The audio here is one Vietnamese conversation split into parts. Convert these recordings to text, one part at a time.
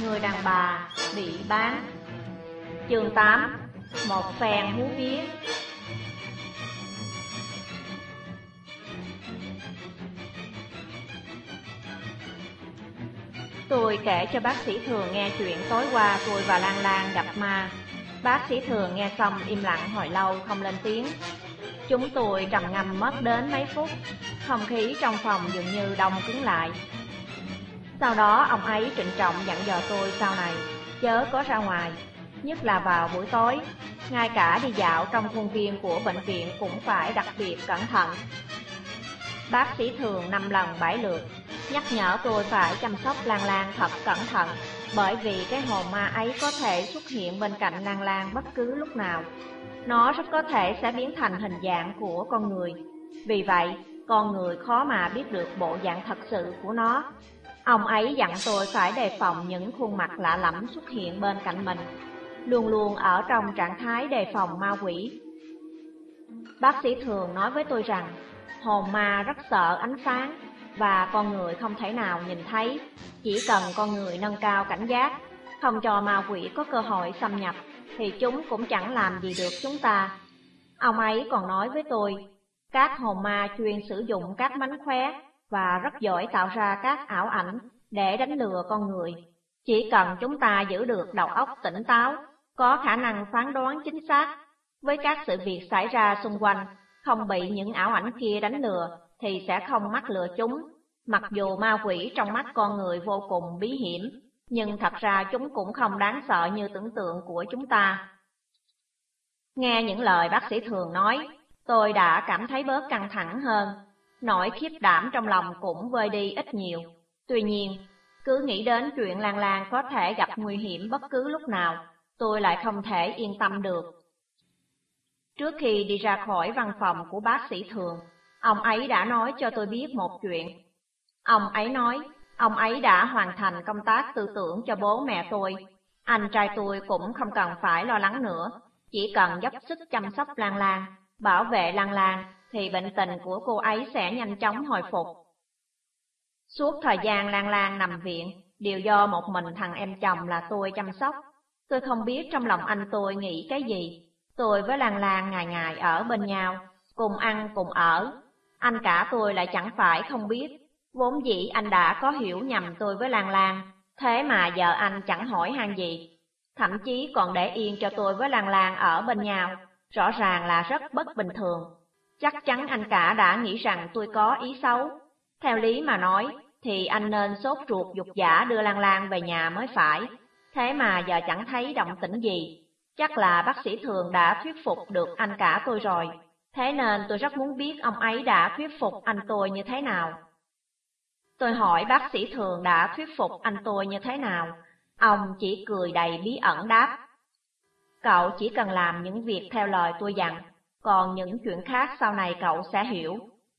Người đàn bà bị bán. Chương 8. Một phen hú vía. Tôi kể cho bác sĩ Thường nghe chuyện tối qua tôi và Lan Lan gặp ma. Bác sĩ Thường nghe xong im lặng hồi lâu không lên tiếng. Chúng tôi trầm ngâm mất đến mấy phút. Không khí trong phòng dường như đông cứng lại. Sau đó ông ấy trịnh trọng dặn dò tôi sau này chớ có ra ngoài, nhất là vào buổi tối. Ngay cả đi dạo trong khuôn viên của bệnh viện cũng phải đặc biệt cẩn thận. Bác sĩ Thường 5 lần 7 lượt nhắc nhở tôi phải chăm sóc Lan Lan thật cẩn thận, bởi vì cái hồn ma ấy có thể xuất hiện bên cạnh Lan Lan bất cứ lúc nào. Nó rất có thể sẽ biến thành hình dạng của con người. Vì vậy, con người khó mà biết được bộ dạng thật sự của nó. Ông ấy dặn tôi phải đề phòng những khuôn mặt lạ lẫm xuất hiện bên cạnh mình, luôn luôn ở trong trạng thái đề phòng ma quỷ. Bác sĩ Thường nói với tôi rằng hồn ma rất sợ ánh sáng và con người không thể nào nhìn thấy. Chỉ cần con người nâng cao cảnh giác, không cho ma quỷ có cơ hội xâm nhập, thì chúng cũng chẳng làm gì được chúng ta. Ông ấy còn nói với tôi, các hồn ma chuyên sử dụng các mánh khóe và rất giỏi tạo ra các ảo ảnh để đánh lừa con người. Chỉ cần chúng ta giữ được đầu óc tỉnh táo, có khả năng phán đoán chính xác với các sự việc xảy ra xung quanh, không bị những ảo ảnh kia đánh lừa, thì sẽ không mắc lừa chúng. Mặc dù ma quỷ trong mắt con người vô cùng bí hiểm, nhưng thật ra chúng cũng không đáng sợ như tưởng tượng của chúng ta. Nghe những lời bác sĩ Thường nói, tôi đã cảm thấy bớt căng thẳng hơn. Nỗi khiếp đảm trong lòng cũng vơi đi ít nhiều. Tuy nhiên, cứ nghĩ đến chuyện Lan Lan có thể gặp nguy hiểm bất cứ lúc nào, tôi lại không thể yên tâm được. Trước khi đi ra khỏi văn phòng của bác sĩ Thường, ông ấy đã nói cho tôi biết một chuyện. Ông ấy nói, ông ấy đã hoàn thành công tác tư tưởng cho bố mẹ tôi. Anh trai tôi cũng không cần phải lo lắng nữa, chỉ cần dốc sức chăm sóc Lan Lan, bảo vệ Lan Lan, thì bệnh tình của cô ấy sẽ nhanh chóng hồi phục. Suốt thời gian Lan Lan nằm viện, đều do một mình thằng em chồng là tôi chăm sóc. Tôi không biết trong lòng anh tôi nghĩ cái gì. Tôi với Lan Lan ngày ngày ở bên nhau, cùng ăn cùng ở. Anh cả tôi lại chẳng phải không biết. Vốn dĩ anh đã có hiểu nhầm tôi với Lan Lan, thế mà giờ anh chẳng hỏi han gì. Thậm chí còn để yên cho tôi với Lan Lan ở bên nhau, rõ ràng là rất bất bình thường. Chắc chắn anh cả đã nghĩ rằng tôi có ý xấu. Theo lý mà nói, thì anh nên sốt ruột giục giã đưa Lan Lan về nhà mới phải. Thế mà giờ chẳng thấy động tĩnh gì. Chắc là bác sĩ Thường đã thuyết phục được anh cả tôi rồi. Thế nên tôi rất muốn biết ông ấy đã thuyết phục anh tôi như thế nào. Tôi hỏi bác sĩ Thường đã thuyết phục anh tôi như thế nào. Ông chỉ cười đầy bí ẩn đáp, cậu chỉ cần làm những việc theo lời tôi dặn, còn những chuyện khác sau này cậu sẽ hiểu.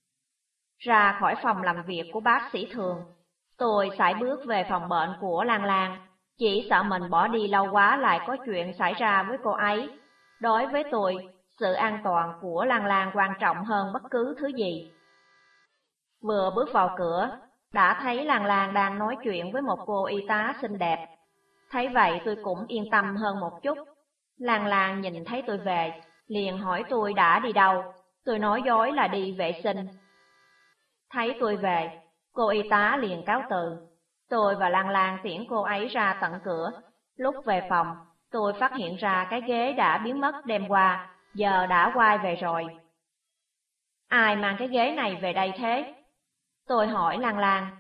Ra khỏi phòng làm việc của bác sĩ Thường, tôi sải bước về phòng bệnh của Lan Lan, chỉ sợ mình bỏ đi lâu quá lại có chuyện xảy ra với cô ấy. Đối với tôi, sự an toàn của Lan Lan quan trọng hơn bất cứ thứ gì. Vừa bước vào cửa, đã thấy Lan Lan đang nói chuyện với một cô y tá xinh đẹp. Thấy vậy tôi cũng yên tâm hơn một chút. Lan Lan nhìn thấy tôi về, liền hỏi tôi đã đi đâu. Tôi nói dối là đi vệ sinh. Thấy tôi về, cô y tá liền cáo từ. Tôi và Lan Lan tiễn cô ấy ra tận cửa. Lúc về phòng, tôi phát hiện ra cái ghế đã biến mất đêm qua, giờ đã quay về rồi. Ai mang cái ghế này về đây thế? Tôi hỏi Lan Lan.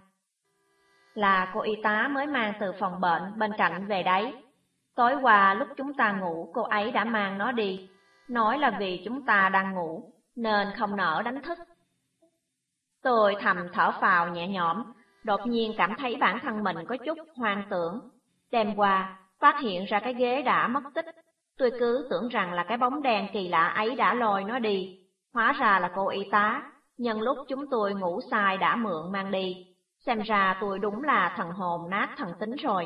Là cô y tá mới mang từ phòng bệnh bên cạnh về đấy. Tối qua lúc chúng ta ngủ cô ấy đã mang nó đi, nói là vì chúng ta đang ngủ, nên không nỡ đánh thức. Tôi thầm thở phào nhẹ nhõm, đột nhiên cảm thấy bản thân mình có chút hoang tưởng. Đêm qua, phát hiện ra cái ghế đã mất tích, tôi cứ tưởng rằng là cái bóng đen kỳ lạ ấy đã lôi nó đi. Hóa ra là cô y tá, nhân lúc chúng tôi ngủ sai đã mượn mang đi. Xem ra tôi đúng là thần hồn nát thần tính rồi.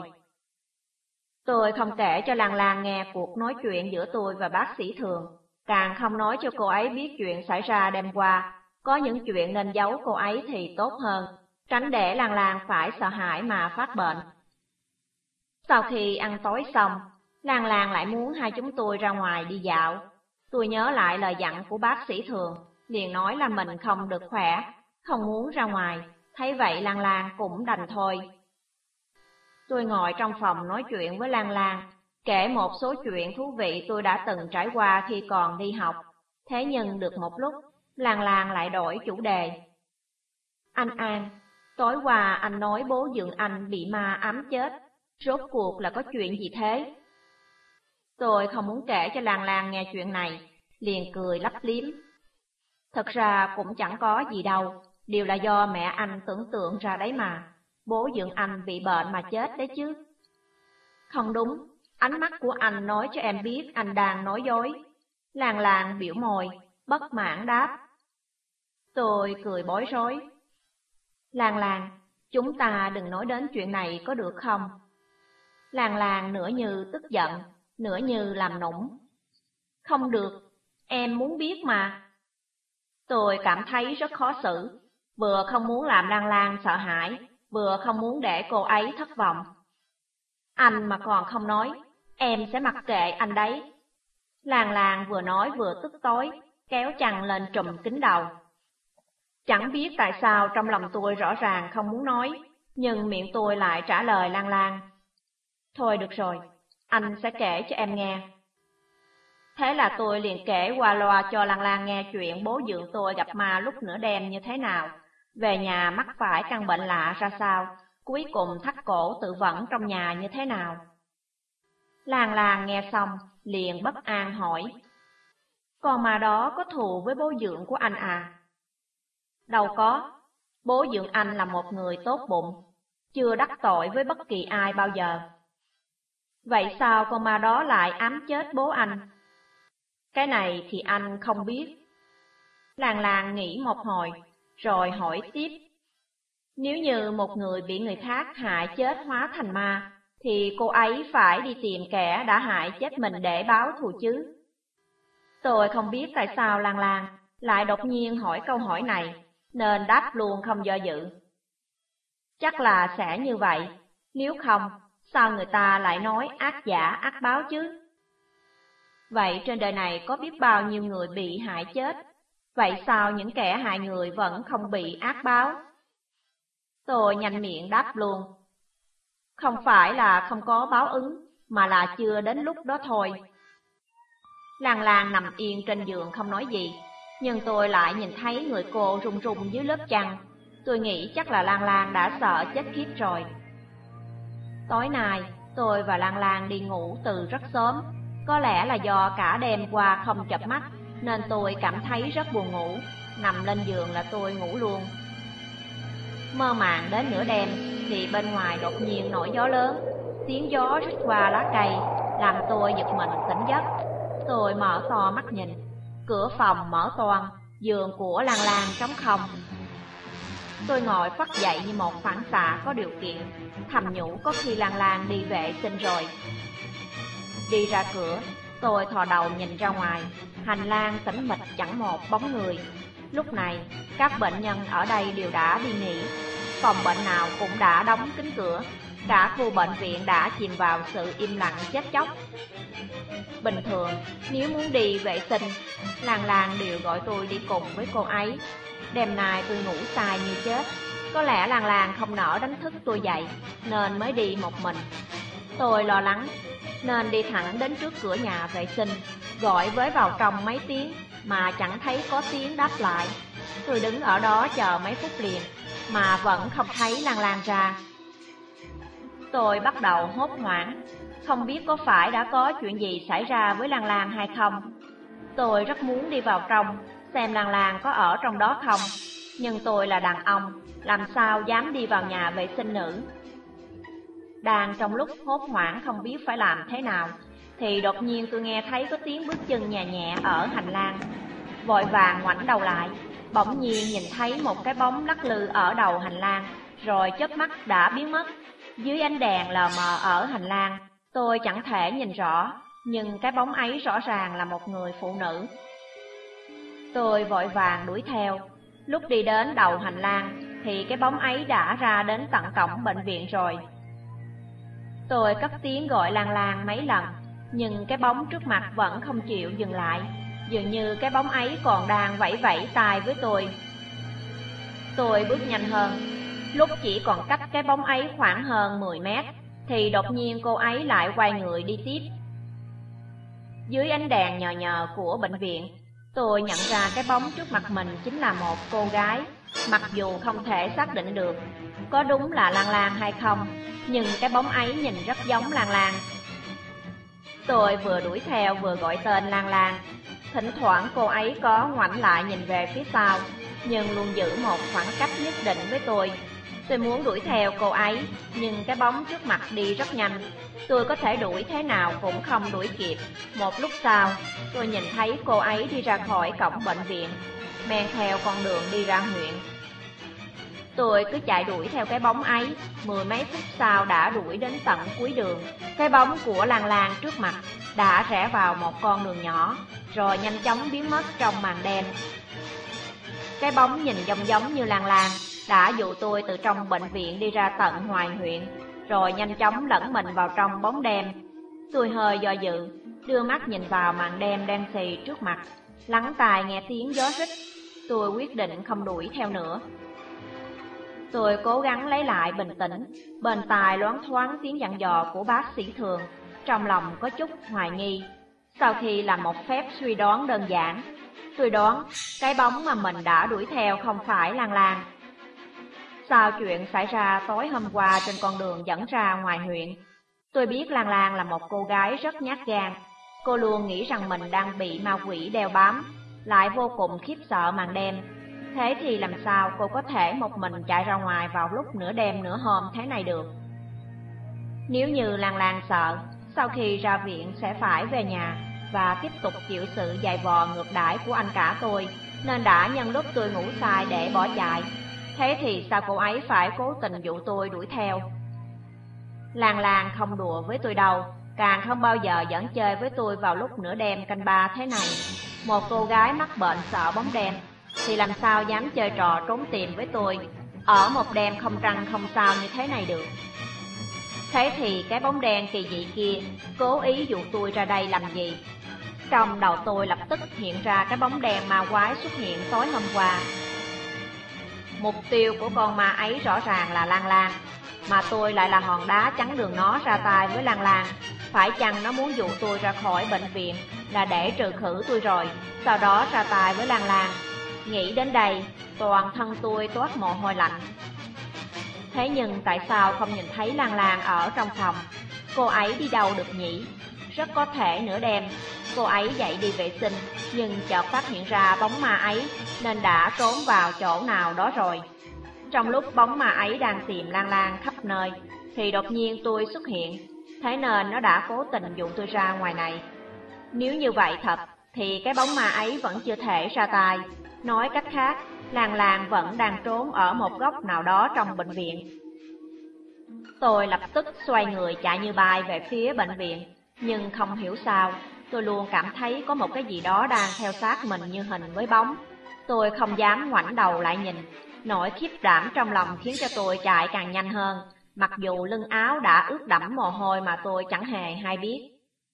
Tôi không kể cho Lan Lan nghe cuộc nói chuyện giữa tôi và bác sĩ Thường, càng không nói cho cô ấy biết chuyện xảy ra đêm qua. Có những chuyện nên giấu cô ấy thì tốt hơn, tránh để Lan Lan phải sợ hãi mà phát bệnh. Sau khi ăn tối xong, Lan Lan lại muốn hai chúng tôi ra ngoài đi dạo. Tôi nhớ lại lời dặn của bác sĩ Thường, liền nói là mình không được khỏe, không muốn ra ngoài, thấy vậy Lan Lan cũng đành thôi. Tôi ngồi trong phòng nói chuyện với Lan Lan, kể một số chuyện thú vị tôi đã từng trải qua khi còn đi học. Thế nhưng được một lúc, Lan Lan lại đổi chủ đề. Anh An, tối qua anh nói bố dượng anh bị ma ám chết, rốt cuộc là có chuyện gì thế? Tôi không muốn kể cho Lan Lan nghe chuyện này, liền cười lấp liếm. Thật ra cũng chẳng có gì đâu, đều là do mẹ anh tưởng tượng ra đấy mà. Bố dượng anh bị bệnh mà chết đấy chứ. Không đúng, ánh mắt của anh nói cho em biết anh đang nói dối. Lan Lan biểu môi, bất mãn đáp. Tôi cười bối rối. Lan Lan, chúng ta đừng nói đến chuyện này có được không? Lan Lan nửa như tức giận, nửa như làm nũng. Không được, em muốn biết mà. Tôi cảm thấy rất khó xử, vừa không muốn làm Lan Lan sợ hãi, vừa không muốn để cô ấy thất vọng. Anh mà còn không nói, em sẽ mặc kệ anh đấy. Lan Lan vừa nói vừa tức tối, kéo chăn lên trùm kín đầu. Chẳng biết tại sao trong lòng tôi rõ ràng không muốn nói, nhưng miệng tôi lại trả lời Lan Lan. Thôi được rồi, anh sẽ kể cho em nghe. Thế là tôi liền kể qua loa cho Lan Lan nghe chuyện bố dượng tôi gặp ma lúc nửa đêm như thế nào, về nhà mắc phải căn bệnh lạ ra sao, cuối cùng thắt cổ tự vẫn trong nhà như thế nào. Lan Lan nghe xong, liền bất an hỏi. Con ma đó có thù với bố dượng của anh à? Đâu có, bố dượng anh là một người tốt bụng, chưa đắc tội với bất kỳ ai bao giờ. Vậy sao con ma đó lại ám chết bố anh? Cái này thì anh không biết. Lan Lan nghĩ một hồi, rồi hỏi tiếp. Nếu như một người bị người khác hại chết hóa thành ma, thì cô ấy phải đi tìm kẻ đã hại chết mình để báo thù chứ. Tôi không biết tại sao Lan Lan lại đột nhiên hỏi câu hỏi này, nên đáp luôn không do dự. Chắc là sẽ như vậy, nếu không, sao người ta lại nói ác giả ác báo chứ? Vậy trên đời này có biết bao nhiêu người bị hại chết, vậy sao những kẻ hại người vẫn không bị ác báo? Tôi nhanh miệng đáp luôn. Không phải là không có báo ứng, mà là chưa đến lúc đó thôi. Lan Lan nằm yên trên giường không nói gì, nhưng tôi lại nhìn thấy người cô run run dưới lớp chăn. Tôi nghĩ chắc là Lan Lan đã sợ chết khiếp rồi. Tối nay, tôi và Lan Lan đi ngủ từ rất sớm. Có lẽ là do cả đêm qua không chợp mắt, nên tôi cảm thấy rất buồn ngủ. Nằm lên giường là tôi ngủ luôn. Mơ màng đến nửa đêm, thì bên ngoài đột nhiên nổi gió lớn. Tiếng gió rít qua lá cây, làm tôi giật mình tỉnh giấc. Tôi mở to mắt nhìn, cửa phòng mở toang, giường của Lan Lan trống không. Tôi ngồi phắt dậy như một phản xạ có điều kiện, thầm nhủ có khi Lan Lan đi vệ sinh rồi. Đi ra cửa, tôi thò đầu nhìn ra ngoài, hành lang tĩnh mịch chẳng một bóng người. Lúc này, các bệnh nhân ở đây đều đã đi nghỉ, phòng bệnh nào cũng đã đóng kín cửa, cả khu bệnh viện đã chìm vào sự im lặng chết chóc. Bình thường, nếu muốn đi vệ sinh, Lan Lan đều gọi tôi đi cùng với cô ấy. Đêm nay tôi ngủ sai như chết, có lẽ Lan Lan không nỡ đánh thức tôi dậy, nên mới đi một mình. Tôi lo lắng, nên đi thẳng đến trước cửa nhà vệ sinh, gọi với vào trong mấy tiếng mà chẳng thấy có tiếng đáp lại. Tôi đứng ở đó chờ mấy phút liền, mà vẫn không thấy Lan Lan ra. Tôi bắt đầu hốt hoảng, không biết có phải đã có chuyện gì xảy ra với Lan Lan hay không. Tôi rất muốn đi vào trong, xem Lan Lan có ở trong đó không, nhưng tôi là đàn ông, làm sao dám đi vào nhà vệ sinh nữ. Đang trong lúc hốt hoảng không biết phải làm thế nào, thì đột nhiên tôi nghe thấy có tiếng bước chân nhẹ nhẹ ở hành lang. Vội vàng ngoảnh đầu lại, bỗng nhiên nhìn thấy một cái bóng lắc lư ở đầu hành lang, rồi chớp mắt đã biến mất. Dưới ánh đèn lờ mờ ở hành lang, tôi chẳng thể nhìn rõ, nhưng cái bóng ấy rõ ràng là một người phụ nữ. Tôi vội vàng đuổi theo. Lúc đi đến đầu hành lang, thì cái bóng ấy đã ra đến tận cổng bệnh viện rồi. Tôi cất tiếng gọi Lan Lan mấy lần, nhưng cái bóng trước mặt vẫn không chịu dừng lại, dường như cái bóng ấy còn đang vẫy vẫy tai với tôi. Tôi bước nhanh hơn, lúc chỉ còn cách cái bóng ấy khoảng hơn 10 mét, thì đột nhiên cô ấy lại quay người đi tiếp. Dưới ánh đèn nhờ nhờ của bệnh viện, tôi nhận ra cái bóng trước mặt mình chính là một cô gái, mặc dù không thể xác định được có đúng là Lan Lan hay không, nhưng cái bóng ấy nhìn rất giống Lan Lan. Tôi vừa đuổi theo vừa gọi tên Lan Lan. Thỉnh thoảng cô ấy có ngoảnh lại nhìn về phía sau, nhưng luôn giữ một khoảng cách nhất định với tôi. Tôi muốn đuổi theo cô ấy, nhưng cái bóng trước mặt đi rất nhanh. Tôi có thể đuổi thế nào cũng không đuổi kịp. Một lúc sau, tôi nhìn thấy cô ấy đi ra khỏi cổng bệnh viện, men theo con đường đi ra huyện. Tôi cứ chạy đuổi theo cái bóng ấy, 10 mấy phút sau đã đuổi đến tận cuối đường. Cái bóng của Lan Lan trước mặt đã rẽ vào một con đường nhỏ, rồi nhanh chóng biến mất trong màn đêm. Cái bóng nhìn giống như Lan Lan đã dụ tôi từ trong bệnh viện đi ra tận ngoài huyện, rồi nhanh chóng lẫn mình vào trong bóng đêm. Tôi hơi do dự, đưa mắt nhìn vào màn đêm đen xì trước mặt, lắng tai nghe tiếng gió rít. Tôi quyết định không đuổi theo nữa. Tôi cố gắng lấy lại bình tĩnh, bên tai loáng thoáng tiếng dặn dò của bác sĩ Thường, trong lòng có chút hoài nghi. Sau khi làm một phép suy đoán đơn giản, tôi đoán cái bóng mà mình đã đuổi theo không phải Lan Lan. Sau chuyện xảy ra tối hôm qua trên con đường dẫn ra ngoài huyện, tôi biết Lan Lan là một cô gái rất nhát gan. Cô luôn nghĩ rằng mình đang bị ma quỷ đeo bám, lại vô cùng khiếp sợ màn đêm. Thế thì làm sao cô có thể một mình chạy ra ngoài vào lúc nửa đêm nửa hôm thế này được? Nếu như Lan Lan sợ, sau khi ra viện sẽ phải về nhà và tiếp tục chịu sự dày vò ngược đãi của anh cả tôi, nên đã nhân lúc tôi ngủ say để bỏ chạy. Thế thì sao cô ấy phải cố tình dụ tôi đuổi theo? Lan Lan không đùa với tôi đâu, càng không bao giờ dẫn chơi với tôi vào lúc nửa đêm canh ba thế này. Một cô gái mắc bệnh sợ bóng đêm thì làm sao dám chơi trò trốn tìm với tôi ở một đêm không trăng không sao như thế này được. Thế thì cái bóng đen kỳ dị kia cố ý dụ tôi ra đây làm gì? Trong đầu tôi lập tức hiện ra cái bóng đen ma quái xuất hiện tối hôm qua. Mục tiêu của con ma ấy rõ ràng là Lan Lan, mà tôi lại là hòn đá chắn đường nó ra tay với Lan Lan. Phải chăng nó muốn dụ tôi ra khỏi bệnh viện là để trừ khử tôi rồi, sau đó ra tay với Lan Lan? Nghĩ đến đây, toàn thân tôi toát mồ hôi lạnh. Thế nhưng tại sao không nhìn thấy Lan Lan ở trong phòng? Cô ấy đi đâu được nhỉ? Rất có thể nửa đêm cô ấy dậy đi vệ sinh, nhưng chợt phát hiện ra bóng ma ấy nên đã trốn vào chỗ nào đó rồi. Trong lúc bóng ma ấy đang tìm Lan Lan khắp nơi thì đột nhiên tôi xuất hiện, thế nên nó đã cố tình dụ tôi ra ngoài này. Nếu như vậy thật thì cái bóng ma ấy vẫn chưa thể ra tay. Nói cách khác, Lan Lan vẫn đang trốn ở một góc nào đó trong bệnh viện. Tôi lập tức xoay người chạy như bay về phía bệnh viện, nhưng không hiểu sao, tôi luôn cảm thấy có một cái gì đó đang theo sát mình như hình với bóng. Tôi không dám ngoảnh đầu lại nhìn, nỗi khiếp đảm trong lòng khiến cho tôi chạy càng nhanh hơn, mặc dù lưng áo đã ướt đẫm mồ hôi mà tôi chẳng hề hay biết.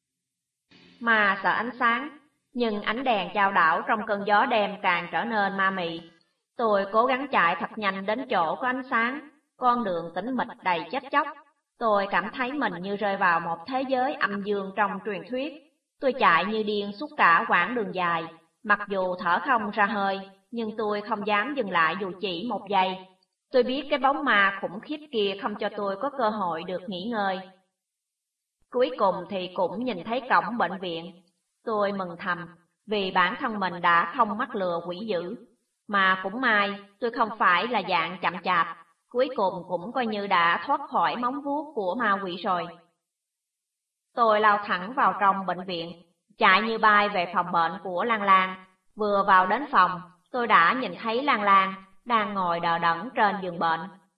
Ma sợ ánh sáng, nhưng ánh đèn chao đảo trong cơn gió đêm càng trở nên ma mị. Tôi cố gắng chạy thật nhanh đến chỗ có ánh sáng, con đường tĩnh mịch đầy chết chóc. Tôi cảm thấy mình như rơi vào một thế giới âm dương trong truyền thuyết. Tôi chạy như điên suốt cả quãng đường dài, mặc dù thở không ra hơi, nhưng tôi không dám dừng lại dù chỉ một giây. Tôi biết cái bóng ma khủng khiếp kia không cho tôi có cơ hội được nghỉ ngơi. Cuối cùng thì cũng nhìn thấy cổng bệnh viện. Tôi mừng thầm, vì bản thân mình đã không mắc lừa quỷ dữ. Mà cũng may, tôi không phải là dạng chậm chạp, cuối cùng cũng coi như đã thoát khỏi móng vuốt của ma quỷ rồi. Tôi lao thẳng vào trong bệnh viện, chạy như bay về phòng bệnh của Lan Lan. Vừa vào đến phòng, tôi đã nhìn thấy Lan Lan đang ngồi đờ đẫn trên giường bệnh.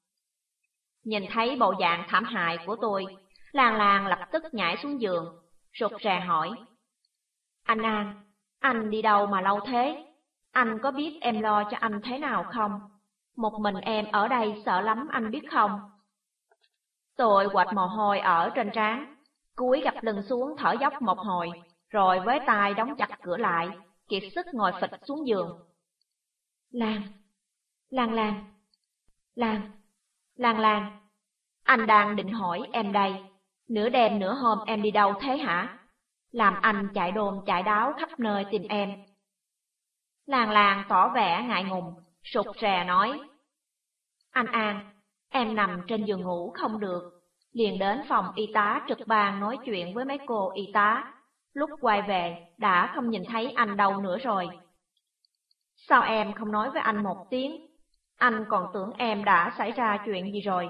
Nhìn thấy bộ dạng thảm hại của tôi, Lan Lan lập tức nhảy xuống giường, rụt rè hỏi: "Anh An, anh đi đâu mà lâu thế? Anh có biết em lo cho anh thế nào không? Một mình em ở đây sợ lắm anh biết không?" Tôi quệt mồ hôi ở trên trán, cúi gập lưng xuống thở dốc một hồi, rồi với tay đóng chặt cửa lại, kiệt sức ngồi phịch xuống giường. Lan, Lan Lan, Lan, Lan Lan, anh đang định hỏi em đây, nửa đêm nửa hôm em đi đâu thế hả? Làm anh chạy đồn chạy đáo khắp nơi tìm em. Lan Lan tỏ vẻ ngại ngùng, sụt rè nói. Anh An, em nằm trên giường ngủ không được, liền đến phòng y tá trực ban nói chuyện với mấy cô y tá. Lúc quay về, đã không nhìn thấy anh đâu nữa rồi. Sao em không nói với anh một tiếng? Anh còn tưởng em đã xảy ra chuyện gì rồi.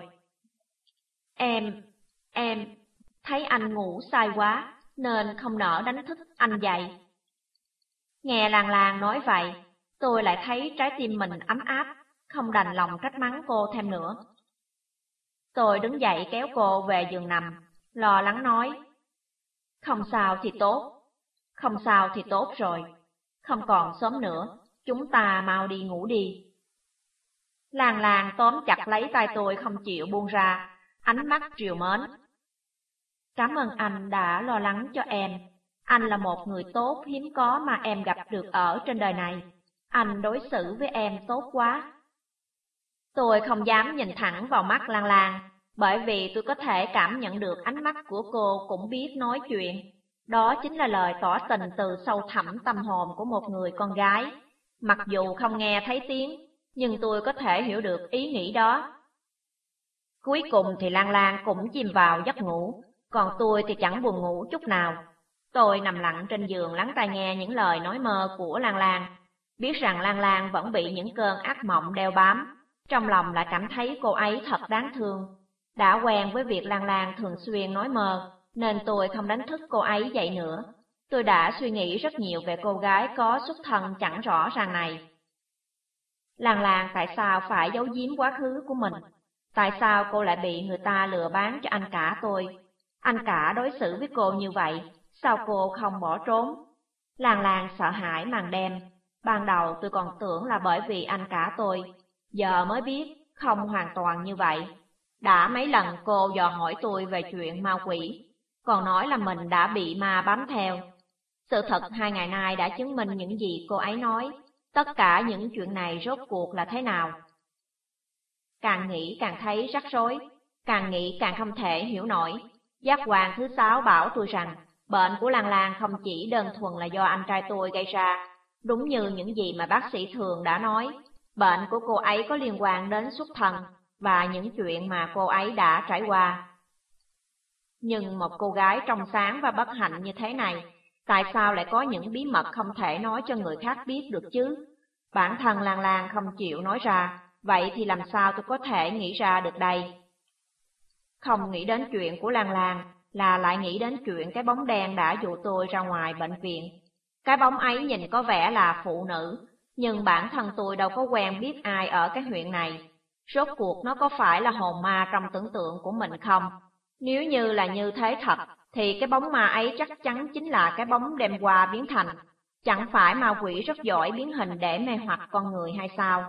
Em thấy anh ngủ say quá, nên không nỡ đánh thức anh dậy. Nghe Lan Lan nói vậy, tôi lại thấy trái tim mình ấm áp, không đành lòng trách mắng cô thêm nữa. Tôi đứng dậy kéo cô về giường nằm, lo lắng nói. Không sao thì tốt, không sao thì tốt rồi, không còn sớm nữa, chúng ta mau đi ngủ đi. Lan Lan tóm chặt lấy tay tôi không chịu buông ra, ánh mắt trìu mến. Cảm ơn anh đã lo lắng cho em, anh là một người tốt hiếm có mà em gặp được ở trên đời này, anh đối xử với em tốt quá. Tôi không dám nhìn thẳng vào mắt Lan Lan, bởi vì tôi có thể cảm nhận được ánh mắt của cô cũng biết nói chuyện. Đó chính là lời tỏ tình từ sâu thẳm tâm hồn của một người con gái. Mặc dù không nghe thấy tiếng, nhưng tôi có thể hiểu được ý nghĩ đó. Cuối cùng thì Lan Lan cũng chìm vào giấc ngủ, còn tôi thì chẳng buồn ngủ chút nào. Tôi nằm lặng trên giường lắng tai nghe những lời nói mơ của Lan Lan, biết rằng Lan Lan vẫn bị những cơn ác mộng đeo bám. Trong lòng lại cảm thấy cô ấy thật đáng thương. Đã quen với việc Lan Lan thường xuyên nói mơ, nên tôi không đánh thức cô ấy dậy nữa. Tôi đã suy nghĩ rất nhiều về cô gái có xuất thân chẳng rõ ràng này. Lan Lan tại sao phải giấu giếm quá khứ của mình? Tại sao cô lại bị người ta lừa bán cho anh cả tôi? Anh cả đối xử với cô như vậy, sao cô không bỏ trốn? Lan Lan sợ hãi màn đêm. Ban đầu tôi còn tưởng là bởi vì anh cả tôi, giờ mới biết không hoàn toàn như vậy. Đã mấy lần cô dò hỏi tôi về chuyện ma quỷ, còn nói là mình đã bị ma bám theo. Sự thật 2 ngày nay đã chứng minh những gì cô ấy nói. Tất cả những chuyện này rốt cuộc là thế nào? Càng nghĩ càng thấy rắc rối, càng nghĩ càng không thể hiểu nổi. Giác quan thứ 6 bảo tôi rằng bệnh của Lan Lan không chỉ đơn thuần là do anh trai tôi gây ra. Đúng như những gì mà bác sĩ Thường đã nói, bệnh của cô ấy có liên quan đến xuất thân và những chuyện mà cô ấy đã trải qua. Nhưng một cô gái trong sáng và bất hạnh như thế này, tại sao lại có những bí mật không thể nói cho người khác biết được chứ? Bản thân Lan Lan không chịu nói ra, vậy thì làm sao tôi có thể nghĩ ra được đây? Không nghĩ đến chuyện của Lan Lan là lại nghĩ đến chuyện cái bóng đen đã dụ tôi ra ngoài bệnh viện. Cái bóng ấy nhìn có vẻ là phụ nữ, nhưng bản thân tôi đâu có quen biết ai ở cái huyện này. Rốt cuộc nó có phải là hồn ma trong tưởng tượng của mình không? Nếu như là như thế thật, thì cái bóng ma ấy chắc chắn chính là cái bóng đêm qua biến thành. Chẳng phải ma quỷ rất giỏi biến hình để mê hoặc con người hay sao?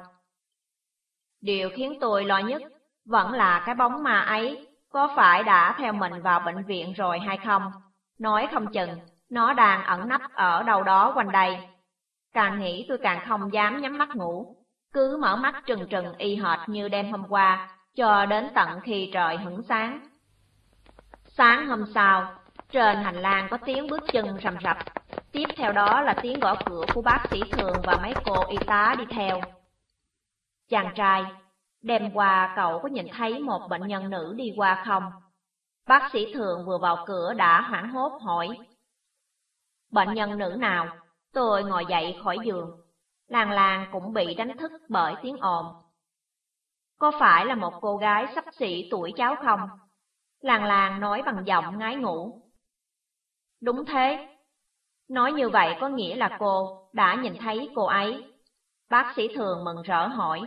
Điều khiến tôi lo nhất vẫn là cái bóng ma ấy có phải đã theo mình vào bệnh viện rồi hay không? Nói không chừng, nó đang ẩn nấp ở đâu đó quanh đây. Càng nghĩ tôi càng không dám nhắm mắt ngủ, cứ mở mắt trừng trừng y hệt như đêm hôm qua, cho đến tận khi trời hửng sáng. Sáng hôm sau, trên hành lang có tiếng bước chân rầm rập, tiếp theo đó là tiếng gõ cửa của bác sĩ Thường và mấy cô y tá đi theo. Chàng trai, đêm qua cậu có nhìn thấy một bệnh nhân nữ đi qua không? Bác sĩ Thường vừa vào cửa đã hoảng hốt hỏi. Bệnh nhân nữ nào? Tôi ngồi dậy khỏi giường. Lan Lan cũng bị đánh thức bởi tiếng ồn. Có phải là một cô gái xấp xỉ tuổi cháu không? Lan Lan nói bằng giọng ngái ngủ. Đúng thế. Nói như vậy có nghĩa là cô đã nhìn thấy cô ấy. Bác sĩ Thường mừng rỡ hỏi.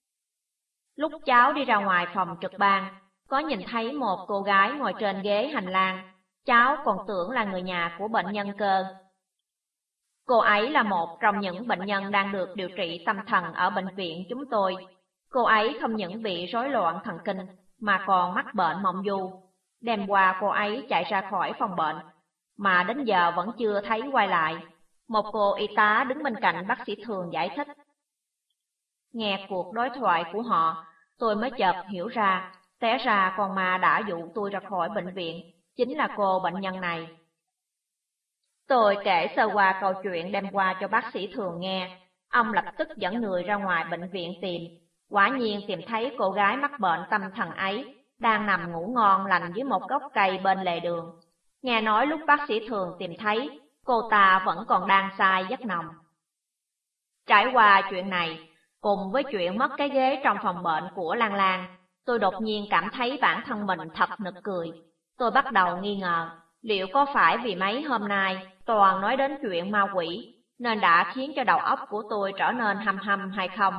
Lúc cháu đi ra ngoài phòng trực ban, có nhìn thấy một cô gái ngồi trên ghế hành lang. Cháu còn tưởng là người nhà của bệnh nhân cơ. Cô ấy là một trong những bệnh nhân đang được điều trị tâm thần ở bệnh viện chúng tôi. Cô ấy không những bị rối loạn thần kinh, mà còn mắc bệnh mộng du. Đêm qua cô ấy chạy ra khỏi phòng bệnh, mà đến giờ vẫn chưa thấy quay lại. Một cô y tá đứng bên cạnh bác sĩ Thường giải thích. Nghe cuộc đối thoại của họ, tôi mới chợt hiểu ra, té ra con ma đã dụ tôi ra khỏi bệnh viện, chính là cô bệnh nhân này. Tôi kể sơ qua câu chuyện đêm qua cho bác sĩ Thường nghe. Ông lập tức dẫn người ra ngoài bệnh viện tìm. Quả nhiên tìm thấy cô gái mắc bệnh tâm thần ấy, đang nằm ngủ ngon lành dưới một gốc cây bên lề đường. Nghe nói lúc bác sĩ Thường tìm thấy, cô ta vẫn còn đang say giấc nồng. Trải qua chuyện này, cùng với chuyện mất cái ghế trong phòng bệnh của Lan Lan, tôi đột nhiên cảm thấy bản thân mình thật nực cười. Tôi bắt đầu nghi ngờ, liệu có phải vì mấy hôm nay toàn nói đến chuyện ma quỷ, nên đã khiến cho đầu óc của tôi trở nên hăm hăm hay không?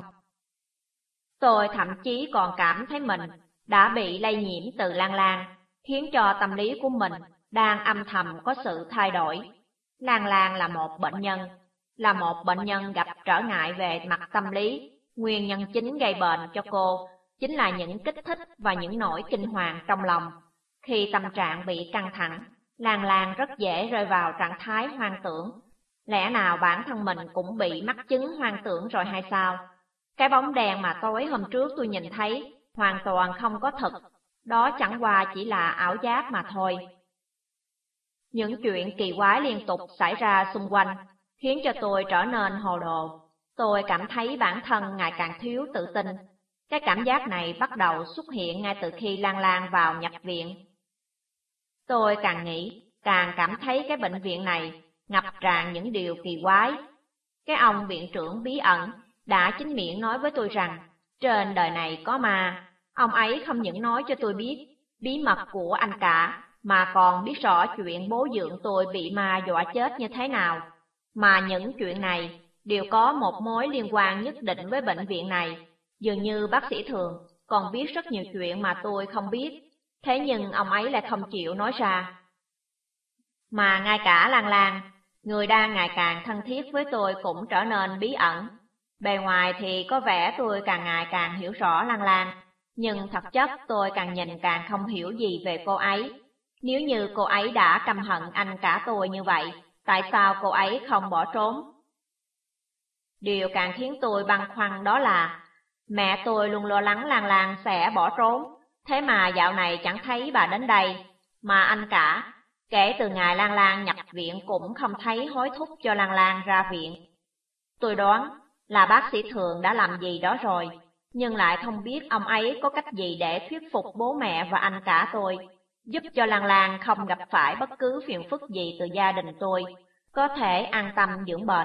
Tôi thậm chí còn cảm thấy mình đã bị lây nhiễm từ Lan Lan, khiến cho tâm lý của mình đang âm thầm có sự thay đổi. Lan Lan là một bệnh nhân gặp trở ngại về mặt tâm lý. Nguyên nhân chính gây bệnh cho cô chính là những kích thích và những nỗi kinh hoàng trong lòng. Khi tâm trạng bị căng thẳng, Lan Lan rất dễ rơi vào trạng thái hoang tưởng. Lẽ nào bản thân mình cũng bị mắc chứng hoang tưởng rồi hay sao? Cái bóng đèn mà tối hôm trước tôi nhìn thấy hoàn toàn không có thật, đó chẳng qua chỉ là ảo giác mà thôi. Những chuyện kỳ quái liên tục xảy ra xung quanh khiến cho tôi trở nên hồ đồ. Tôi cảm thấy bản thân ngày càng thiếu tự tin. Cái cảm giác này bắt đầu xuất hiện ngay từ khi Lan Lan vào nhập viện. Tôi càng nghĩ, càng cảm thấy cái bệnh viện này ngập tràn những điều kỳ quái. Cái ông viện trưởng bí ẩn đã chính miệng nói với tôi rằng trên đời này có ma. Ông ấy không những nói cho tôi biết bí mật của anh cả, mà còn biết rõ chuyện bố dượng tôi bị ma dọa chết như thế nào. Mà những chuyện này đều có một mối liên quan nhất định với bệnh viện này. Dường như bác sĩ Thường còn biết rất nhiều chuyện mà tôi không biết, thế nhưng ông ấy lại không chịu nói ra. Mà ngay cả Lan Lan, người đang ngày càng thân thiết với tôi cũng trở nên bí ẩn. Bề ngoài thì có vẻ tôi càng ngày càng hiểu rõ Lan Lan, nhưng thực chất tôi càng nhìn càng không hiểu gì về cô ấy. Nếu như cô ấy đã căm hận anh cả tôi như vậy, tại sao cô ấy không bỏ trốn? Điều càng khiến tôi băn khoăn đó là mẹ tôi luôn lo lắng Lan Lan sẽ bỏ trốn, thế mà dạo này chẳng thấy bà đến đây. Mà anh cả, kể từ ngày Lan Lan nhập viện cũng không thấy hối thúc cho Lan Lan ra viện. Tôi đoán là bác sĩ Thường đã làm gì đó rồi, nhưng lại không biết ông ấy có cách gì để thuyết phục bố mẹ và anh cả tôi, giúp cho Lan Lan không gặp phải bất cứ phiền phức gì từ gia đình tôi, có thể an tâm dưỡng bệnh.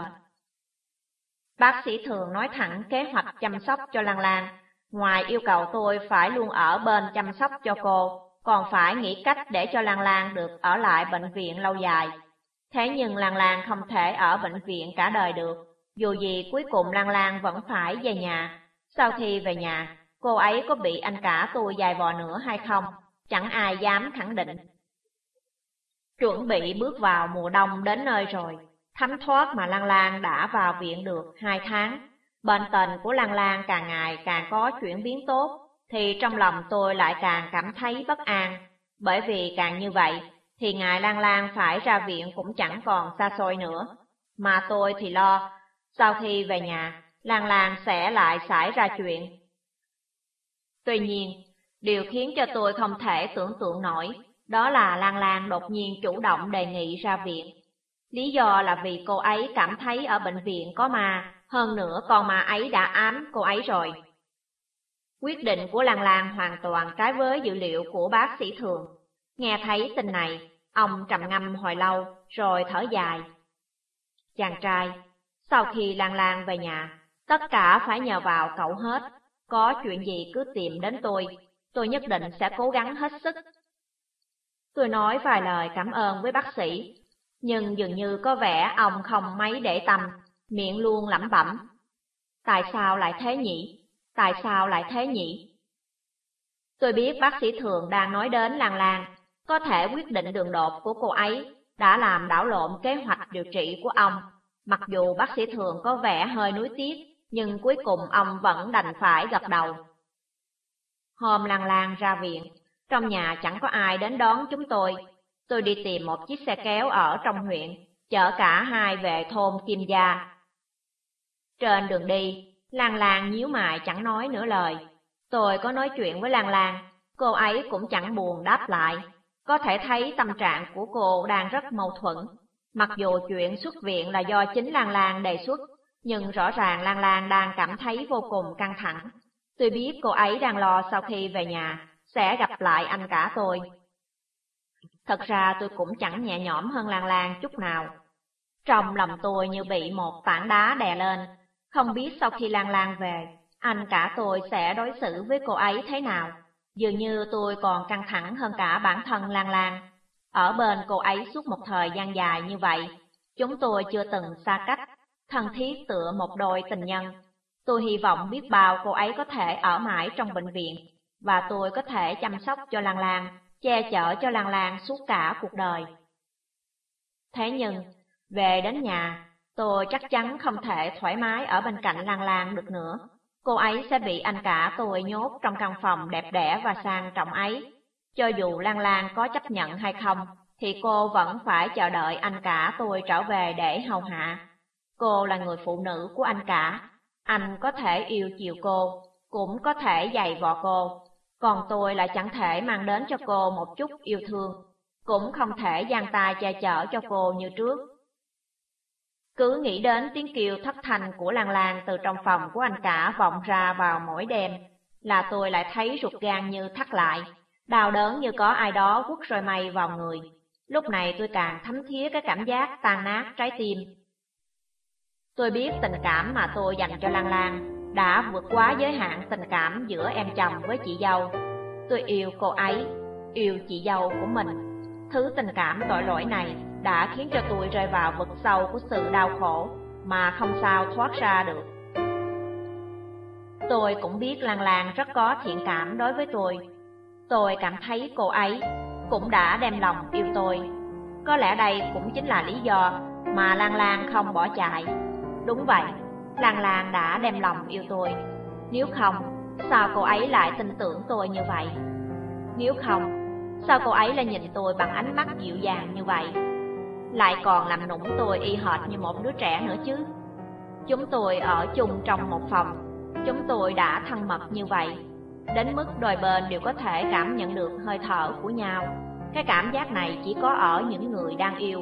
Bác sĩ Thường nói thẳng kế hoạch chăm sóc cho Lan Lan, ngoài yêu cầu tôi phải luôn ở bên chăm sóc cho cô, còn phải nghĩ cách để cho Lan Lan được ở lại bệnh viện lâu dài. Thế nhưng Lan Lan không thể ở bệnh viện cả đời được, dù gì cuối cùng Lan Lan vẫn phải về nhà. Sau khi về nhà, cô ấy có bị anh cả tôi giày vò nữa hay không, chẳng ai dám khẳng định. Chuẩn bị bước vào mùa đông đến nơi rồi, thấm thoát mà Lan Lan đã vào viện được 2 tháng. Bệnh tình của Lan Lan càng ngày càng có chuyển biến tốt, thì trong lòng tôi lại càng cảm thấy bất an. Bởi vì càng như vậy, thì ngày Lan Lan phải ra viện cũng chẳng còn xa xôi nữa. Mà tôi thì lo, sau khi về nhà, Lan Lan sẽ lại xảy ra chuyện. Tuy nhiên, điều khiến cho tôi không thể tưởng tượng nổi, đó là Lan Lan đột nhiên chủ động đề nghị ra viện. Lý do là vì cô ấy cảm thấy ở bệnh viện có ma, hơn nữa con ma ấy đã ám cô ấy rồi. Quyết định của Lan Lan hoàn toàn trái với dự liệu của bác sĩ Thường. Nghe thấy tin này, ông trầm ngâm hồi lâu, rồi thở dài. Chàng trai, sau khi Lan Lan về nhà, tất cả phải nhờ vào cậu hết. Có chuyện gì cứ tìm đến tôi nhất định sẽ cố gắng hết sức. Tôi nói vài lời cảm ơn với bác sĩ, nhưng dường như có vẻ ông không mấy để tâm, miệng luôn lẩm bẩm. Tại sao lại thế nhỉ? Tại sao lại thế nhỉ? Tôi biết bác sĩ Thường đang nói đến Lan Lan, có thể quyết định đường đột của cô ấy đã làm đảo lộn kế hoạch điều trị của ông. Mặc dù bác sĩ Thường có vẻ hơi nuối tiếc, nhưng cuối cùng ông vẫn đành phải gật đầu. Hôm Lan Lan ra viện, trong nhà chẳng có ai đến đón chúng tôi. Tôi đi tìm một chiếc xe kéo ở trong huyện, chở cả hai về thôn Kim Gia. Trên đường đi, Lan Lan nhíu mày chẳng nói nửa lời. Tôi có nói chuyện với Lan Lan, cô ấy cũng chẳng buồn đáp lại. Có thể thấy tâm trạng của cô đang rất mâu thuẫn. Mặc dù chuyện xuất viện là do chính Lan Lan đề xuất, nhưng rõ ràng Lan Lan đang cảm thấy vô cùng căng thẳng. Tôi biết cô ấy đang lo sau khi về nhà sẽ gặp lại anh cả tôi. Thật ra tôi cũng chẳng nhẹ nhõm hơn Lan Lan chút nào. Trong lòng tôi như bị một tảng đá đè lên, không biết sau khi Lan Lan về, anh cả tôi sẽ đối xử với cô ấy thế nào. Dường như tôi còn căng thẳng hơn cả bản thân Lan Lan. Ở bên cô ấy suốt một thời gian dài như vậy, chúng tôi chưa từng xa cách, thân thiết tựa một đôi tình nhân. Tôi hy vọng biết bao cô ấy có thể ở mãi trong bệnh viện, và tôi có thể chăm sóc cho Lan Lan, che chở cho Lan Lan suốt cả cuộc đời. Thế nhưng, về đến nhà, tôi chắc chắn không thể thoải mái ở bên cạnh Lan Lan được nữa. Cô ấy sẽ bị anh cả tôi nhốt trong căn phòng đẹp đẽ và sang trọng ấy. Cho dù Lan Lan có chấp nhận hay không, thì cô vẫn phải chờ đợi anh cả tôi trở về để hầu hạ. Cô là người phụ nữ của anh cả. Anh có thể yêu chiều cô, cũng có thể giày vò cô. Còn tôi lại chẳng thể mang đến cho cô một chút yêu thương, cũng không thể giang tay che chở cho cô như trước. Cứ nghĩ đến tiếng kêu thất thanh của Lan Lan từ trong phòng của anh cả vọng ra vào mỗi đêm, là tôi lại thấy ruột gan như thắt lại, đau đớn như có ai đó quất roi mây vào người. Lúc này tôi càng thấm thía cái cảm giác tan nát trái tim. Tôi biết tình cảm mà tôi dành cho Lan Lan đã vượt quá giới hạn tình cảm giữa em chồng với chị dâu. Tôi yêu cô ấy, yêu chị dâu của mình. Thứ tình cảm tội lỗi này đã khiến cho tôi rơi vào vực sâu của sự đau khổ mà không sao thoát ra được. Tôi cũng biết Lan Lan rất có thiện cảm đối với tôi. Tôi cảm thấy cô ấy cũng đã đem lòng yêu tôi. Có lẽ đây cũng chính là lý do mà Lan Lan không bỏ chạy. Đúng vậy, Lan Lan đã đem lòng yêu tôi. Nếu không, sao cô ấy lại tin tưởng tôi như vậy? Nếu không, sao cô ấy lại nhìn tôi bằng ánh mắt dịu dàng như vậy? Lại còn làm nũng tôi y hệt như một đứa trẻ nữa chứ. Chúng tôi ở chung trong một phòng, chúng tôi đã thân mật như vậy, đến mức đôi bên đều có thể cảm nhận được hơi thở của nhau. Cái cảm giác này chỉ có ở những người đang yêu.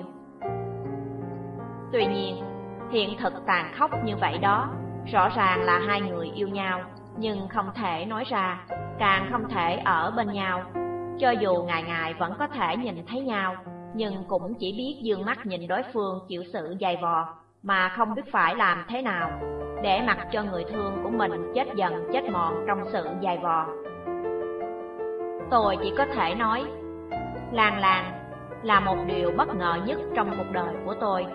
Tuy nhiên, hiện thực tàn khốc như vậy đó, rõ ràng là hai người yêu nhau, nhưng không thể nói ra, càng không thể ở bên nhau. Cho dù ngày ngày vẫn có thể nhìn thấy nhau, nhưng cũng chỉ biết dương mắt nhìn đối phương chịu sự dày vò, mà không biết phải làm thế nào, để mặc cho người thương của mình chết dần chết mòn trong sự dày vò. Tôi chỉ có thể nói, Lan Lan là một điều bất ngờ nhất trong cuộc đời của tôi.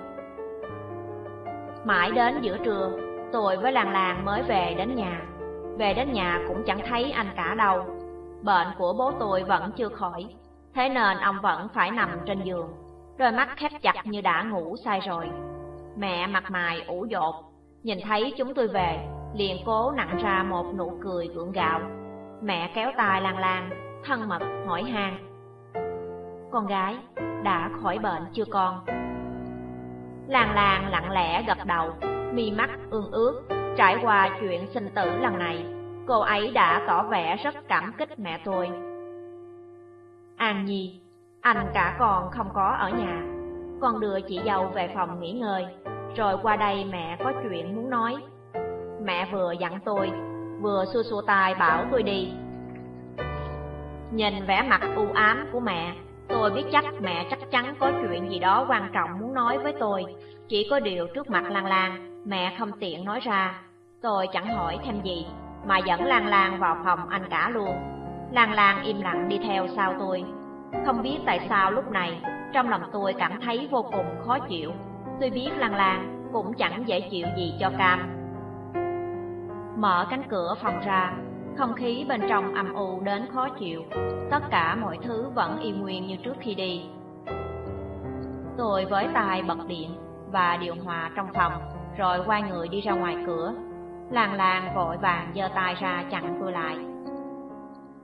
Mãi đến giữa trưa, tôi với Lan Lan mới về đến nhà. Về đến nhà cũng chẳng thấy anh cả đâu. Bệnh của bố tôi vẫn chưa khỏi, thế nên ông vẫn phải nằm trên giường, đôi mắt khép chặt như đã ngủ say rồi. Mẹ mặt mày ủ dột, nhìn thấy chúng tôi về, liền cố nặn ra một nụ cười gượng gạo. Mẹ kéo tay Lan Lan, thân mật hỏi han: "Con gái, đã khỏi bệnh chưa con?" Lan Lan lặng lẽ gật đầu, mi mắt ương ướt. Trải qua chuyện sinh tử lần này, cô ấy đã tỏ vẻ rất cảm kích mẹ tôi. "An Nhi, anh cả con không có ở nhà, con đưa chị dâu về phòng nghỉ ngơi, rồi qua đây mẹ có chuyện muốn nói." Mẹ vừa dặn tôi, vừa xua xua tay bảo tôi đi. Nhìn vẻ mặt u ám của mẹ, tôi biết chắc mẹ chắc chắn có chuyện gì đó quan trọng muốn nói với tôi. Chỉ có điều trước mặt Lan Lan, mẹ không tiện nói ra. Tôi chẳng hỏi thêm gì, mà dẫn Lan Lan vào phòng anh cả luôn. Lan Lan im lặng đi theo sau tôi. Không biết tại sao lúc này, trong lòng tôi cảm thấy vô cùng khó chịu. Tôi biết Lan Lan cũng chẳng dễ chịu gì cho cam. Mở cánh cửa phòng ra, không khí bên trong âm u đến khó chịu. Tất cả mọi thứ vẫn y nguyên như trước khi đi. Tôi với tay bật điện và điều hòa trong phòng, rồi quay người đi ra ngoài cửa. Lan Lan vội vàng giơ tay ra chặn tôi lại.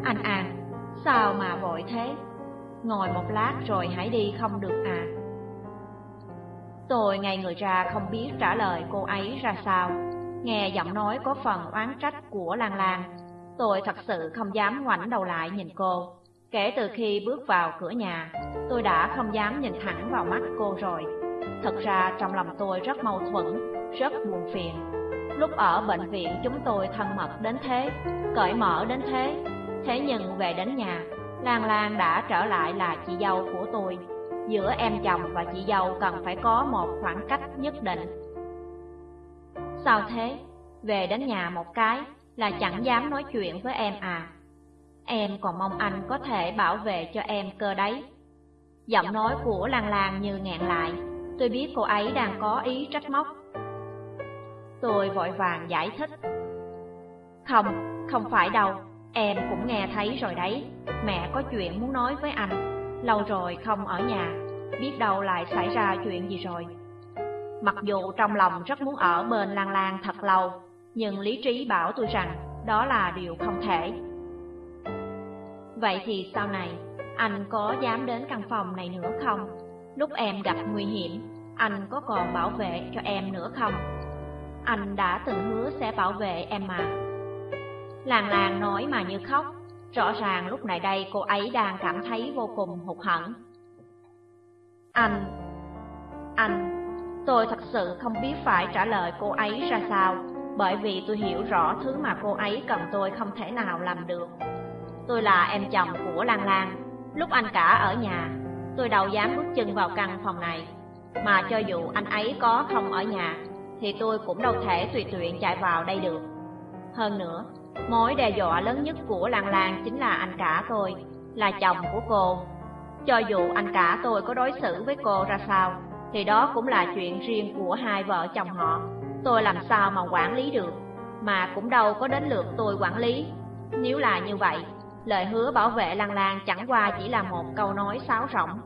Anh An, sao mà vội thế? Ngồi một lát rồi hãy đi không được à? Tôi ngay người ra không biết trả lời cô ấy ra sao. Nghe giọng nói có phần oán trách của Lan Lan, tôi thật sự không dám ngoảnh đầu lại nhìn cô. Kể từ khi bước vào cửa nhà, tôi đã không dám nhìn thẳng vào mắt cô rồi. Thật ra trong lòng tôi rất mâu thuẫn, rất buồn phiền. Lúc ở bệnh viện chúng tôi thân mật đến thế, cởi mở đến thế. Thế nhưng về đến nhà, Lan Lan đã trở lại là chị dâu của tôi. Giữa em chồng và chị dâu cần phải có một khoảng cách nhất định. Sao thế? Về đến nhà một cái là chẳng dám nói chuyện với em à? Em còn mong anh có thể bảo vệ cho em cơ đấy. Giọng nói của Lan Lan như nghẹn lại. Tôi biết cô ấy đang có ý trách móc. Tôi vội vàng giải thích. Không phải đâu. Em cũng nghe thấy rồi đấy. Mẹ có chuyện muốn nói với anh. Lâu rồi không ở nhà, biết đâu lại xảy ra chuyện gì rồi. Mặc dù trong lòng rất muốn ở bên Lan Lan thật lâu, nhưng lý trí bảo tôi rằng đó là điều không thể. Vậy thì sau này, anh có dám đến căn phòng này nữa không? Lúc em gặp nguy hiểm, anh có còn bảo vệ cho em nữa không? Anh đã từng hứa sẽ bảo vệ em mà. Lan Lan nói mà như khóc. Rõ ràng lúc này đây cô ấy đang cảm thấy vô cùng hụt hẫng. Anh, tôi thật sự không biết phải trả lời cô ấy ra sao, bởi vì tôi hiểu rõ thứ mà cô ấy cần tôi không thể nào làm được. Tôi là em chồng của Lan Lan. Lúc anh cả ở nhà, tôi đâu dám bước chân vào căn phòng này. Mà cho dù anh ấy có không ở nhà, thì tôi cũng đâu thể tùy tiện chạy vào đây được. Hơn nữa, mối đe dọa lớn nhất của Lan Lan chính là anh cả tôi, là chồng của cô. Cho dù anh cả tôi có đối xử với cô ra sao, thì đó cũng là chuyện riêng của hai vợ chồng họ. Tôi làm sao mà quản lý được, mà cũng đâu có đến lượt tôi quản lý. Nếu là như vậy, lời hứa bảo vệ Lan Lan chẳng qua chỉ là một câu nói sáo rỗng.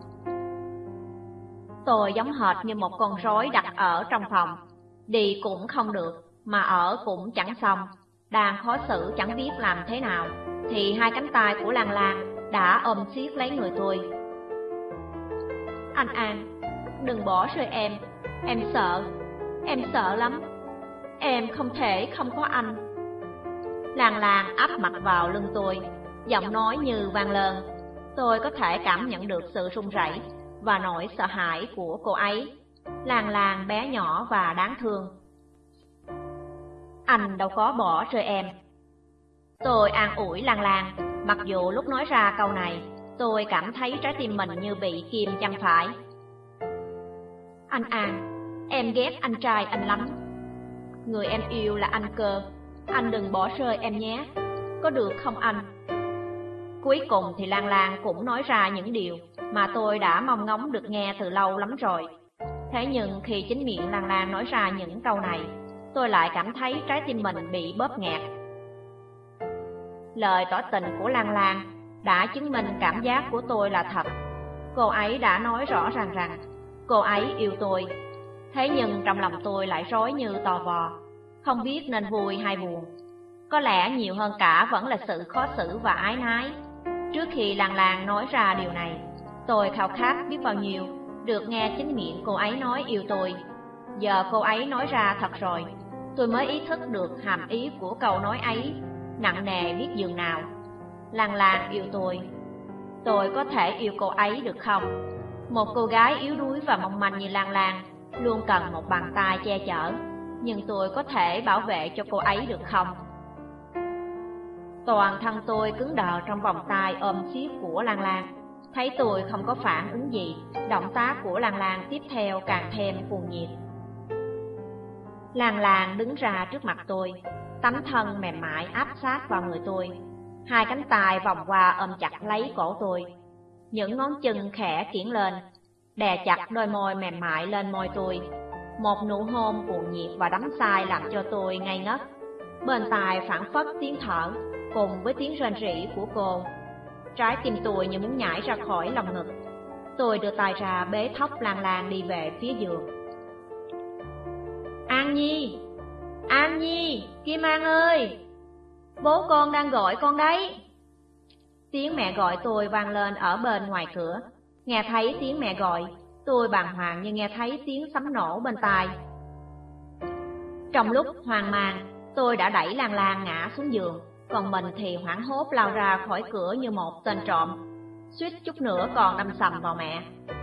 Tôi giống hệt như một con rối đặt ở trong phòng. Đi cũng không được, mà ở cũng chẳng xong. Đang khó xử chẳng biết làm thế nào, thì hai cánh tay của Lan Lan đã ôm siết lấy người tôi. Anh An, đừng bỏ rơi em sợ lắm. Em không thể không có anh. Lan Lan áp mặt vào lưng tôi, giọng nói như vang lên. Tôi có thể cảm nhận được sự run rẩy và nỗi sợ hãi của cô ấy. Lan Lan bé nhỏ và đáng thương. Anh đâu có bỏ rơi em. Tôi an ủi Lan Lan, mặc dù lúc nói ra câu này, tôi cảm thấy trái tim mình như bị kim châm phải. Anh An, em ghét anh trai anh lắm. Người em yêu là anh cơ. Anh đừng bỏ rơi em nhé, có được không anh? Cuối cùng thì Lan Lan cũng nói ra những điều mà tôi đã mong ngóng được nghe từ lâu lắm rồi. Thế nhưng khi chính miệng Lan Lan nói ra những câu này, tôi lại cảm thấy trái tim mình bị bóp nghẹt. Lời tỏ tình của Lan Lan đã chứng minh cảm giác của tôi là thật. Cô ấy đã nói rõ ràng rằng cô ấy yêu tôi. Thế nhưng trong lòng tôi lại rối như tò vò, không biết nên vui hay buồn. Có lẽ nhiều hơn cả vẫn là sự khó xử và áy náy. Trước khi Lan Lan nói ra điều này, tôi khao khát biết bao nhiêu được nghe chính miệng cô ấy nói yêu tôi. Giờ cô ấy nói ra thật rồi, tôi mới ý thức được hàm ý của câu nói ấy nặng nề biết dường nào. Lan Lan yêu tôi có thể yêu cô ấy được không? Một cô gái yếu đuối và mong manh như Lan Lan luôn cần một bàn tay che chở, nhưng tôi có thể bảo vệ cho cô ấy được không? Toàn thân tôi cứng đờ trong vòng tay ôm siết của Lan Lan. Thấy tôi không có phản ứng gì, động tác của Lan Lan tiếp theo càng thêm cuồng nhiệt. Lan Lan đứng ra trước mặt tôi, tấm thân mềm mại áp sát vào người tôi. Hai cánh tay vòng qua ôm chặt lấy cổ tôi. Những ngón chân khẽ kiễng lên, đè chặt đôi môi mềm mại lên môi tôi. Một nụ hôn cuồng nhiệt và đắm say làm cho tôi ngây ngất. Bên tai phảng phất tiếng thở cùng với tiếng rên rỉ của cô. Trái tim tôi như muốn nhảy ra khỏi lòng ngực. Tôi đưa tay ra bế thốc Lan Lan đi về phía giường. An Nhi, Kim An ơi, bố con đang gọi con đấy. Tiếng mẹ gọi tôi vang lên ở bên ngoài cửa. Nghe thấy tiếng mẹ gọi, tôi bàng hoàng như nghe thấy tiếng sấm nổ bên tai. Trong lúc hoang mang, tôi đã đẩy Lan Lan ngã xuống giường, còn mình thì hoảng hốt lao ra khỏi cửa như một tên trộm, suýt chút nữa còn đâm sầm vào mẹ.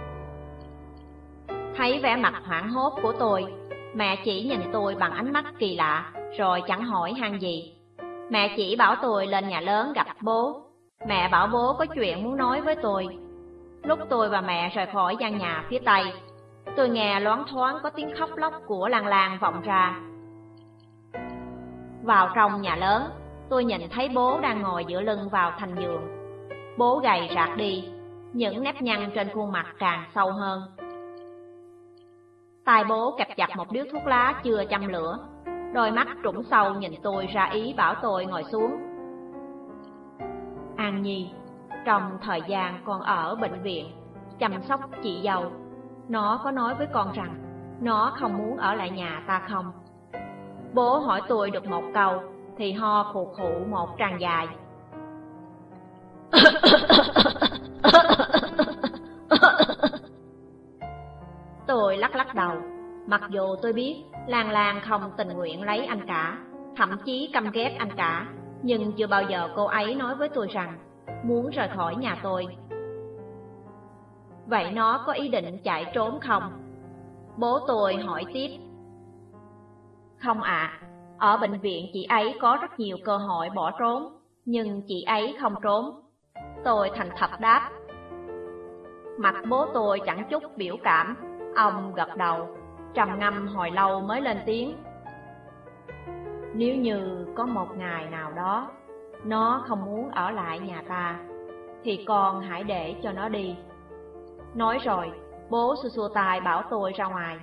Thấy vẻ mặt hoảng hốt của tôi, mẹ chỉ nhìn tôi bằng ánh mắt kỳ lạ, rồi chẳng hỏi han gì. Mẹ chỉ bảo tôi lên nhà lớn gặp bố. Mẹ bảo bố có chuyện muốn nói với tôi. Lúc tôi và mẹ rời khỏi gian nhà phía tây, tôi nghe loáng thoáng có tiếng khóc lóc của Lan Lan vọng ra. Vào trong nhà lớn, tôi nhìn thấy bố đang ngồi dựa lưng vào thành giường. Bố gầy rạc đi, những nếp nhăn trên khuôn mặt càng sâu hơn. Tai bố kẹp chặt một điếu thuốc lá chưa châm lửa, đôi mắt trũng sâu nhìn tôi ra ý bảo tôi ngồi xuống. An Nhi, trong thời gian con ở bệnh viện chăm sóc chị dâu, nó có nói với con rằng nó không muốn ở lại nhà ta không? Bố hỏi tôi được một câu thì ho khụ khụ một tràng dài. Tôi lắc lắc đầu, mặc dù tôi biết Lan Lan không tình nguyện lấy anh cả, thậm chí căm ghét anh cả, nhưng chưa bao giờ cô ấy nói với tôi rằng muốn rời khỏi nhà tôi. Vậy nó có ý định chạy trốn không? Bố tôi hỏi tiếp. Không ạ, ở bệnh viện chị ấy có rất nhiều cơ hội bỏ trốn, nhưng chị ấy không trốn. Tôi thành thật đáp. Mặt bố tôi chẳng chút biểu cảm, ông gật đầu, trầm ngâm hồi lâu mới lên tiếng. Nếu như có một ngày nào đó nó không muốn ở lại nhà ta, thì con hãy để cho nó đi. Nói rồi, bố xua xua tay bảo tôi ra ngoài.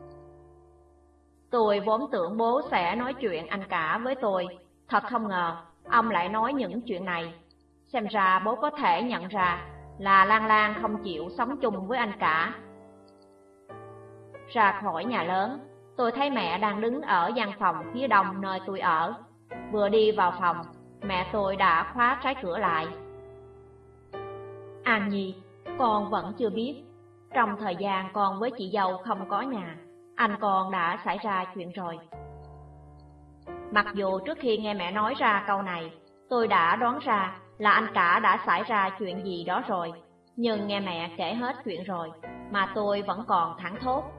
Tôi vốn tưởng bố sẽ nói chuyện anh cả với tôi, thật không ngờ ông lại nói những chuyện này. Xem ra bố có thể nhận ra là Lan Lan không chịu sống chung với anh cả. Ra khỏi nhà lớn, tôi thấy mẹ đang đứng ở gian phòng phía đông nơi tôi ở. Vừa đi vào phòng, mẹ tôi đã khóa trái cửa lại. An Nhi, con vẫn chưa biết, trong thời gian con với chị dâu không có nhà, anh con đã xảy ra chuyện rồi. Mặc dù trước khi nghe mẹ nói ra câu này, tôi đã đoán ra là anh cả đã xảy ra chuyện gì đó rồi, nhưng nghe mẹ kể hết chuyện rồi mà tôi vẫn còn thảng thốt.